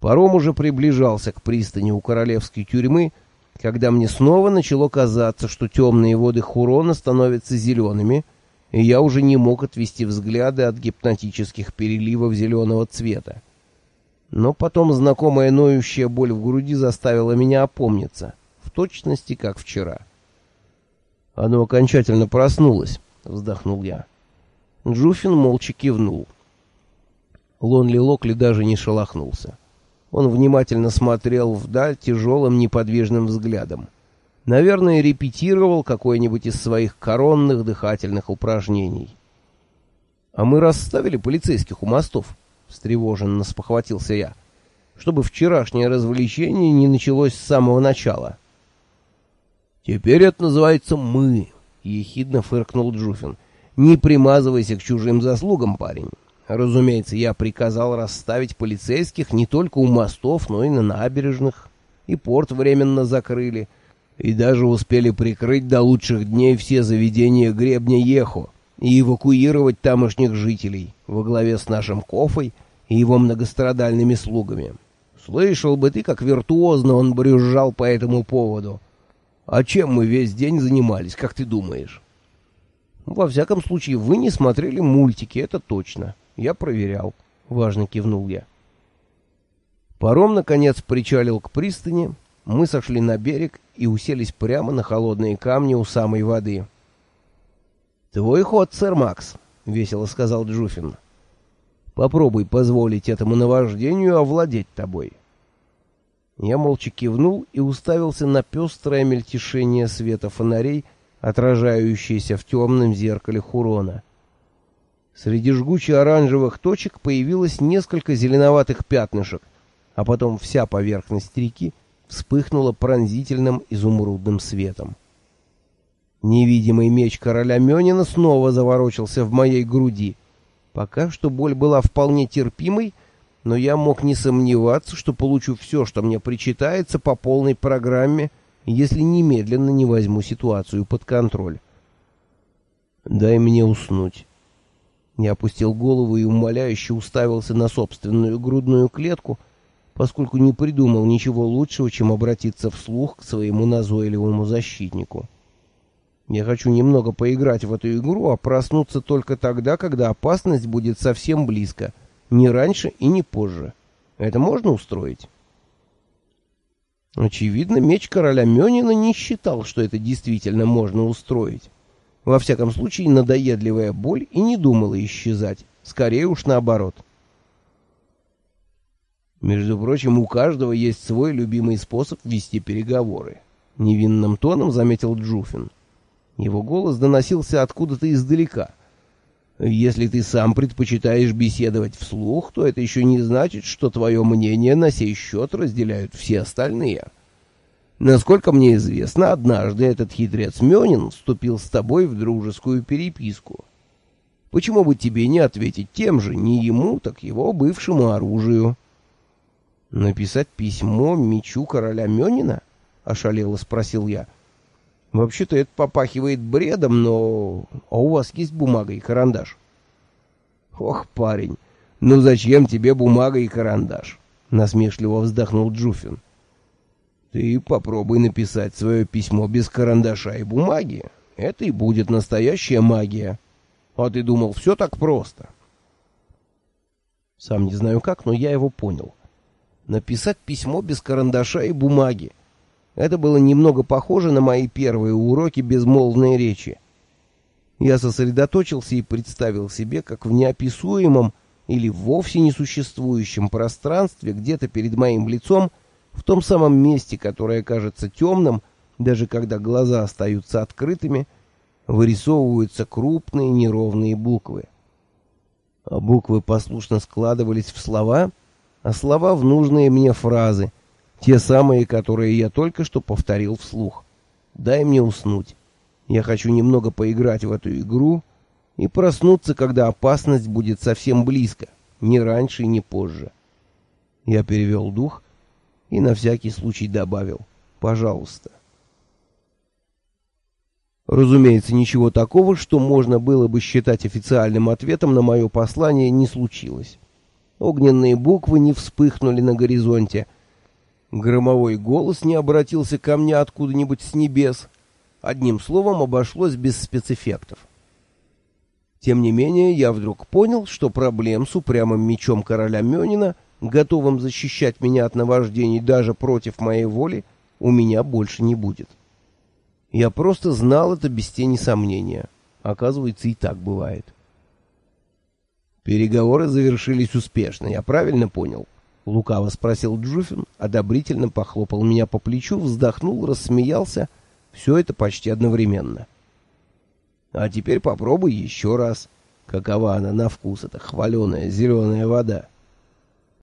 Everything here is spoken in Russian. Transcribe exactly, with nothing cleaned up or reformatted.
Паром уже приближался к пристани у королевской тюрьмы, когда мне снова начало казаться, что темные воды Хурона становятся зелеными, и я уже не мог отвести взгляды от гипнотических переливов зеленого цвета. Но потом знакомая ноющая боль в груди заставила меня опомниться, в точности как вчера. «Оно окончательно проснулось», — вздохнул я. Джуфин молча кивнул. Лонли Локли даже не шелохнулся. Он внимательно смотрел вдаль тяжелым неподвижным взглядом. Наверное, репетировал какой-нибудь из своих коронных дыхательных упражнений. «А мы расставили полицейских у мостов?» — встревоженно спохватился я. «Чтобы вчерашнее развлечение не началось с самого начала». «Теперь это называется «мы», — ехидно фыркнул Джуфин. «Не примазывайся к чужим заслугам, парень. Разумеется, я приказал расставить полицейских не только у мостов, но и на набережных. И порт временно закрыли. И даже успели прикрыть до лучших дней все заведения гребня Ехо и эвакуировать тамошних жителей во главе с нашим Кофой и его многострадальными слугами. Слышал бы ты, как виртуозно он брюзжал по этому поводу. А чем мы весь день занимались, как ты думаешь?» «Во всяком случае, вы не смотрели мультики, это точно. Я проверял», — важно кивнул я. Паром, наконец, причалил к пристани. Мы сошли на берег и уселись прямо на холодные камни у самой воды. «Твой ход, сэр Макс», — весело сказал Джуфин. «Попробуй позволить этому наваждению овладеть тобой». Я молча кивнул и уставился на пестрое мельтешение света фонарей, отражающееся в темном зеркале Хурона. Среди жгуче-оранжевых точек появилось несколько зеленоватых пятнышек, а потом вся поверхность реки вспыхнула пронзительным изумрудным светом. Невидимый меч короля Мёнина снова заворочился в моей груди. Пока что боль была вполне терпимой, но я мог не сомневаться, что получу все, что мне причитается, по полной программе, если немедленно не возьму ситуацию под контроль. «Дай мне уснуть». Я опустил голову и умоляюще уставился на собственную грудную клетку, поскольку не придумал ничего лучшего, чем обратиться вслух к своему назойливому защитнику. Я хочу немного поиграть в эту игру, а проснуться только тогда, когда опасность будет совсем близко, не раньше и не позже. Это можно устроить? Очевидно, меч короля Мёнина не считал, что это действительно можно устроить. Во всяком случае, надоедливая боль и не думала исчезать. Скорее уж наоборот. «Между прочим, у каждого есть свой любимый способ вести переговоры», — невинным тоном заметил Джуфин. Его голос доносился откуда-то издалека. «Если ты сам предпочитаешь беседовать вслух, то это еще не значит, что твое мнение на сей счет разделяют все остальные. Насколько мне известно, однажды этот хитрец Мёнин вступил с тобой в дружескую переписку. Почему бы тебе не ответить тем же, не ему, так его бывшему оружию?» «Написать письмо мечу короля Мёнина?» — ошалело спросил я. «Вообще-то это попахивает бредом, но... А у вас есть бумага и карандаш?» «Ох, парень, ну зачем тебе бумага и карандаш?» — насмешливо вздохнул Джуфин. «Ты попробуй написать свое письмо без карандаша и бумаги. Это и будет настоящая магия. А ты думал, все так просто?» Сам не знаю как, но я его понял. Написать письмо без карандаша и бумаги. Это было немного похоже на мои первые уроки безмолвной речи. Я сосредоточился и представил себе, как в неописуемом или вовсе несуществующем пространстве где-то перед моим лицом, в том самом месте, которое кажется темным, даже когда глаза остаются открытыми, вырисовываются крупные неровные буквы. А буквы послушно складывались в слова, а слова в нужные мне фразы, те самые, которые я только что повторил вслух. «Дай мне уснуть. Я хочу немного поиграть в эту игру и проснуться, когда опасность будет совсем близко, ни раньше и ни позже». Я перевел дух и на всякий случай добавил: «Пожалуйста». Разумеется, ничего такого, что можно было бы считать официальным ответом на мое послание, не случилось. Огненные буквы не вспыхнули на горизонте. Громовой голос не обратился ко мне откуда-нибудь с небес. Одним словом, обошлось без спецэффектов. Тем не менее, я вдруг понял, что проблем с упрямым мечом короля Мёнина, готовым защищать меня от наваждений даже против моей воли, у меня больше не будет. Я просто знал это без тени сомнения. Оказывается, и так бывает. Переговоры завершились успешно, я правильно понял? Лукаво спросил Джуфин, одобрительно похлопал меня по плечу, вздохнул, рассмеялся. Все это почти одновременно. А теперь попробуй еще раз. Какова она на вкус, эта хваленая зеленая вода.